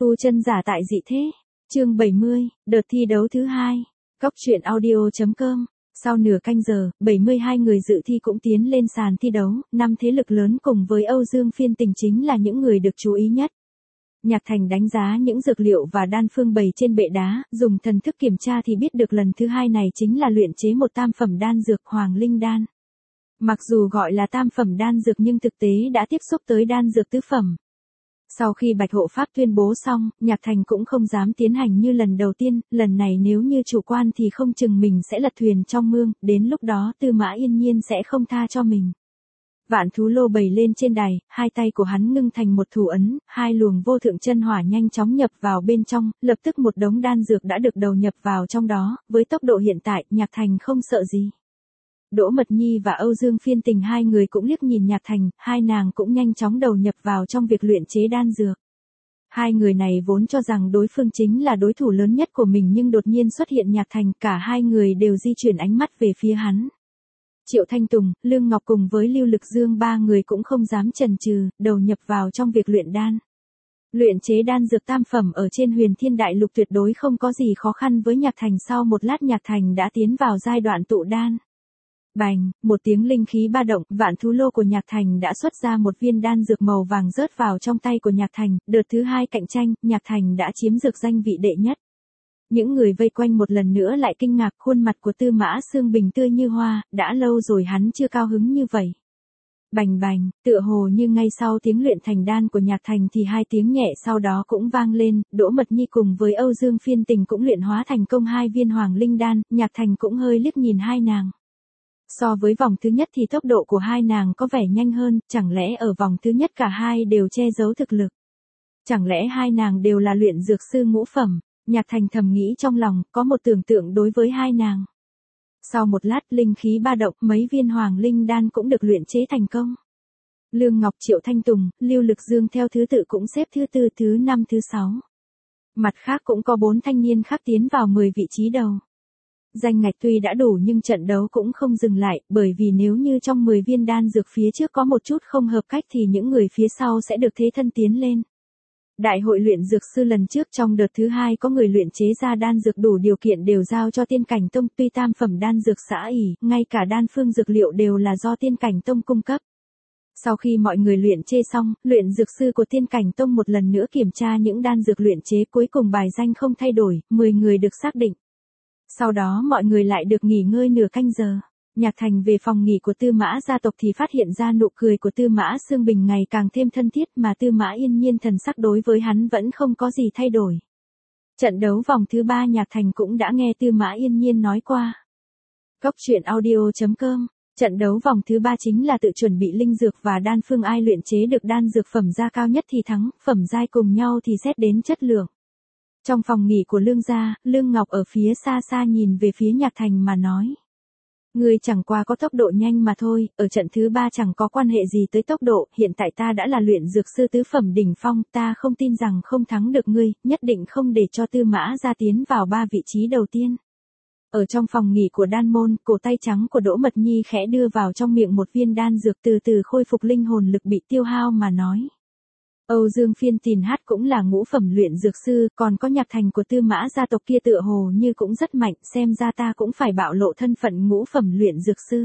Tu chân giả tại dị thế. Chương 70, đợt thi đấu thứ 2. Góc truyện audio.com. Sau nửa canh giờ, 72 người dự thi cũng tiến lên sàn thi đấu, 5 thế lực lớn cùng với Âu Dương Phiên Tình chính là những người được chú ý nhất. Nhạc Thành đánh giá những dược liệu và đan phương bày trên bệ đá, dùng thần thức kiểm tra thì biết được lần thứ 2 này chính là luyện chế một tam phẩm đan dược Hoàng Linh Đan. Mặc dù gọi là tam phẩm đan dược nhưng thực tế đã tiếp xúc tới đan dược tứ phẩm. Sau khi Bạch Hộ Pháp tuyên bố xong, Nhạc Thành cũng không dám tiến hành như lần đầu tiên, lần này nếu như chủ quan thì không chừng mình sẽ lật thuyền trong mương, đến lúc đó Tư Mã Yên Nhiên sẽ không tha cho mình. Vạn thú lô bày lên trên đài, hai tay của hắn ngưng thành một thủ ấn, hai luồng vô thượng chân hỏa nhanh chóng nhập vào bên trong, lập tức một đống đan dược đã được đầu nhập vào trong đó, với tốc độ hiện tại, Nhạc Thành không sợ gì. Đỗ Mật Nhi và Âu Dương Phiên Tình hai người cũng liếc nhìn Nhạc Thành, hai nàng cũng nhanh chóng đầu nhập vào trong việc luyện chế đan dược. Hai người này vốn cho rằng đối phương chính là đối thủ lớn nhất của mình nhưng đột nhiên xuất hiện Nhạc Thành, cả hai người đều di chuyển ánh mắt về phía hắn. Triệu Thanh Tùng, Lương Ngọc cùng với Lưu Lực Dương ba người cũng không dám chần chừ, đầu nhập vào trong việc luyện đan. Luyện chế đan dược tam phẩm ở trên Huyền Thiên Đại Lục tuyệt đối không có gì khó khăn với Nhạc Thành, sau một lát Nhạc Thành đã tiến vào giai đoạn tụ đan. Bành, một tiếng linh khí ba động, vạn thú lô của Nhạc Thành đã xuất ra một viên đan dược màu vàng rớt vào trong tay của Nhạc Thành, đợt thứ 2 cạnh tranh, Nhạc Thành đã chiếm dược danh vị đệ nhất. Những người vây quanh một lần nữa lại kinh ngạc, khuôn mặt của Tư Mã Sương Bình tươi như hoa, đã lâu rồi hắn chưa cao hứng như vậy. Bành bành, tựa hồ như ngay sau tiếng luyện thành đan của Nhạc Thành thì hai tiếng nhẹ sau đó cũng vang lên, Đỗ Mật Nhi cùng với Âu Dương Phiên Tình cũng luyện hóa thành công hai viên Hoàng Linh Đan, Nhạc Thành cũng hơi liếc nhìn hai nàng. So với vòng thứ nhất thì tốc độ của hai nàng có vẻ nhanh hơn, chẳng lẽ ở vòng thứ nhất cả hai đều che giấu thực lực? Chẳng lẽ hai nàng đều là luyện dược sư ngũ phẩm? Nhạc Thành thầm nghĩ trong lòng, có một tưởng tượng đối với hai nàng. Sau một lát linh khí ba động, mấy viên Hoàng Linh Đan cũng được luyện chế thành công. Lương Ngọc, Triệu Thanh Tùng, Lưu Lực Dương theo thứ tự cũng xếp thứ 4, thứ 5, thứ 6. Mặt khác cũng có 4 thanh niên khác tiến vào 10 vị trí đầu. Danh ngạch tuy đã đủ nhưng trận đấu cũng không dừng lại, bởi vì nếu như trong 10 viên đan dược phía trước có một chút không hợp cách thì những người phía sau sẽ được thế thân tiến lên. Đại hội luyện dược sư lần trước trong đợt thứ 2 có người luyện chế ra đan dược đủ điều kiện đều giao cho Tiên Cảnh Tông, tuy tam phẩm đan dược xã ỉ, ngay cả đan phương dược liệu đều là do Tiên Cảnh Tông cung cấp. Sau khi mọi người luyện chế xong, luyện dược sư của Tiên Cảnh Tông một lần nữa kiểm tra những đan dược luyện chế, cuối cùng bài danh không thay đổi, 10 người được xác định. Sau đó mọi người lại được nghỉ ngơi nửa canh giờ. Nhạc Thành về phòng nghỉ của Tư Mã gia tộc thì phát hiện ra nụ cười của Tư Mã Sương Bình ngày càng thêm thân thiết mà Tư Mã Yên Nhiên thần sắc đối với hắn vẫn không có gì thay đổi. Trận đấu vòng thứ 3 Nhạc Thành cũng đã nghe Tư Mã Yên Nhiên nói qua. Góc truyện audio.com. Trận đấu vòng thứ 3 chính là tự chuẩn bị linh dược và đan phương, ai luyện chế được đan dược phẩm gia cao nhất thì thắng, phẩm giai cùng nhau thì xét đến chất lượng. Trong phòng nghỉ của Lương gia, Lương Ngọc ở phía xa xa nhìn về phía Nhạc Thành mà nói. Ngươi chẳng qua có tốc độ nhanh mà thôi, ở trận thứ 3 chẳng có quan hệ gì tới tốc độ, hiện tại ta đã là luyện dược sư tứ phẩm đỉnh phong, ta không tin rằng không thắng được ngươi, nhất định không để cho Tư Mã gia tiến vào 3 vị trí đầu tiên. Ở trong phòng nghỉ của đan môn, cổ tay trắng của Đỗ Mật Nhi khẽ đưa vào trong miệng một viên đan dược, từ từ khôi phục linh hồn lực bị tiêu hao mà nói. Âu Dương Phiên Tình hát cũng là ngũ phẩm luyện dược sư, còn có Nhạc Thành của Tư Mã gia tộc kia tựa hồ như cũng rất mạnh, xem ra ta cũng phải bạo lộ thân phận ngũ phẩm luyện dược sư.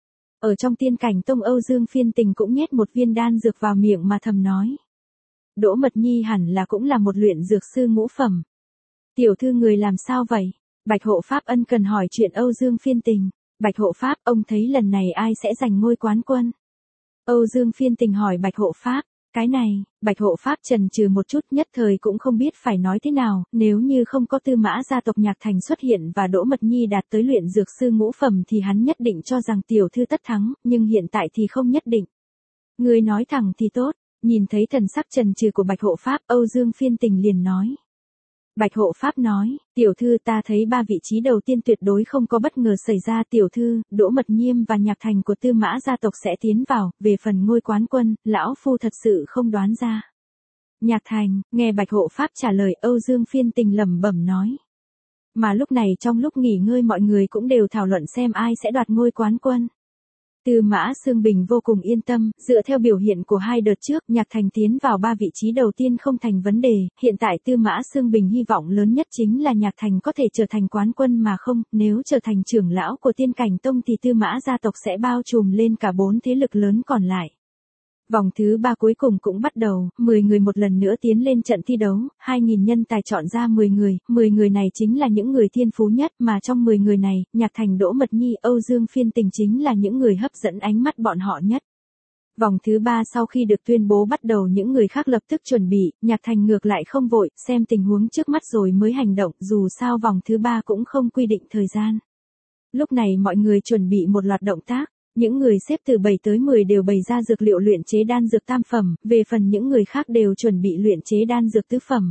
Ở trong Tiên Cảnh Tông, Âu Dương Phiên Tình cũng nhét một viên đan dược vào miệng mà thầm nói. Đỗ Mật Nhi hẳn là cũng là một luyện dược sư ngũ phẩm. Tiểu thư người làm sao vậy? Bạch Hộ Pháp ân cần hỏi chuyện Âu Dương Phiên Tình. Bạch Hộ Pháp, ông thấy lần này ai sẽ giành ngôi quán quân? Âu Dương Phiên Tình hỏi Bạch Hộ Pháp. Cái này, Bạch Hộ Pháp chần chừ một chút, nhất thời cũng không biết phải nói thế nào, nếu như không có Tư Mã gia tộc Nhạc Thành xuất hiện và Đỗ Mật Nhi đạt tới luyện dược sư ngũ phẩm thì hắn nhất định cho rằng tiểu thư tất thắng, nhưng hiện tại thì không nhất định. Người nói thẳng thì tốt, nhìn thấy thần sắc chần chừ của Bạch Hộ Pháp, Âu Dương Phiên Tình liền nói. Bạch Hộ Pháp nói, tiểu thư ta thấy 3 vị trí đầu tiên tuyệt đối không có bất ngờ xảy ra, tiểu thư, Đỗ Mật Nhiêm và Nhạc Thành của Tư Mã gia tộc sẽ tiến vào, về phần ngôi quán quân, lão phu thật sự không đoán ra. Nhạc Thành, nghe Bạch Hộ Pháp trả lời, Âu Dương Phiên Tình lẩm bẩm nói. Mà lúc này trong lúc nghỉ ngơi mọi người cũng đều thảo luận xem ai sẽ đoạt ngôi quán quân. Tư Mã Xương Bình vô cùng yên tâm, dựa theo biểu hiện của hai đợt trước, Nhạc Thành tiến vào 3 vị trí đầu tiên không thành vấn đề, hiện tại Tư Mã Xương Bình hy vọng lớn nhất chính là Nhạc Thành có thể trở thành quán quân mà không, nếu trở thành trưởng lão của Tiên Cảnh Tông thì Tư Mã gia tộc sẽ bao trùm lên cả 4 thế lực lớn còn lại. Vòng thứ 3 cuối cùng cũng bắt đầu, 10 người một lần nữa tiến lên trận thi đấu, 2.000 nhân tài chọn ra 10 người này chính là những người thiên phú nhất mà trong 10 người này, Nhạc Thành, Đỗ Mật Nhi, Âu Dương Phiên Tình chính là những người hấp dẫn ánh mắt bọn họ nhất. Vòng thứ 3 sau khi được tuyên bố bắt đầu những người khác lập tức chuẩn bị, Nhạc Thành ngược lại không vội, xem tình huống trước mắt rồi mới hành động, dù sao vòng thứ 3 cũng không quy định thời gian. Lúc này mọi người chuẩn bị một loạt động tác. Những người xếp từ 7 tới 10 đều bày ra dược liệu luyện chế đan dược tam phẩm, về phần những người khác đều chuẩn bị luyện chế đan dược tứ phẩm.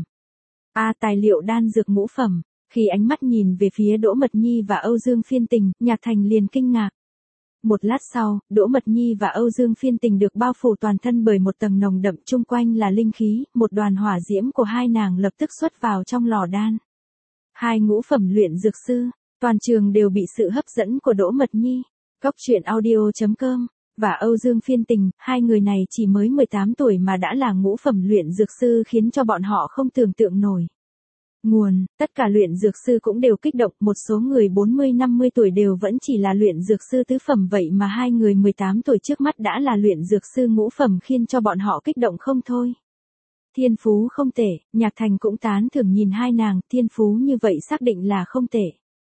Tài liệu đan dược ngũ phẩm. Khi ánh mắt nhìn về phía Đỗ Mật Nhi và Âu Dương Phiên Tình, Nhạc Thành liền kinh ngạc. Một lát sau, Đỗ Mật Nhi và Âu Dương Phiên Tình được bao phủ toàn thân bởi một tầng nồng đậm, chung quanh là linh khí, một đoàn hỏa diễm của hai nàng lập tức xuất vào trong lò đan. 2 ngũ phẩm luyện dược sư, toàn trường đều bị sự hấp dẫn của Đỗ Mật Nhi, Cốc Truyện Audio.com và Âu Dương Phiên Tình, hai người này chỉ mới 18 tuổi mà đã là ngũ phẩm luyện dược sư khiến cho bọn họ không tưởng tượng nổi. Nguồn, tất cả luyện dược sư cũng đều kích động, một số người 40-50 tuổi đều vẫn chỉ là luyện dược sư tứ phẩm vậy mà hai người 18 tuổi trước mắt đã là luyện dược sư ngũ phẩm khiến cho bọn họ kích động không thôi. Thiên phú không tệ, Nhạc Thành cũng tán thưởng nhìn hai nàng, thiên phú như vậy xác định là không tệ.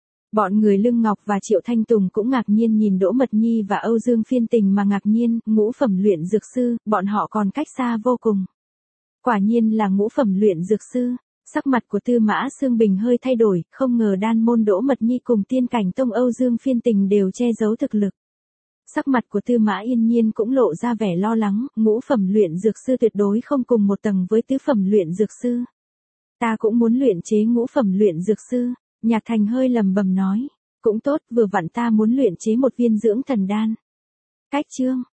Bọn người Lương Ngọc và Triệu Thanh Tùng cũng ngạc nhiên nhìn Đỗ Mật Nhi và Âu Dương Phiên Tình mà ngạc nhiên, ngũ phẩm luyện dược sư, bọn họ còn cách xa vô cùng. Quả nhiên là ngũ phẩm luyện dược sư. Sắc mặt của Tư Mã Xương Bình hơi thay đổi, không ngờ đan môn Đỗ Mật Nhi cùng Tiên Cảnh Tông Âu Dương Phiên Tình đều che giấu thực lực. Sắc mặt của Tư Mã Yên Nhiên cũng lộ ra vẻ lo lắng, ngũ phẩm luyện dược sư tuyệt đối không cùng một tầng với tứ phẩm luyện dược sư. Ta cũng muốn luyện chế ngũ phẩm luyện dược sư, Nhạc Thành hơi lầm bầm nói. Cũng tốt, vừa vặn ta muốn luyện chế một viên dưỡng thần đan. Cách chương.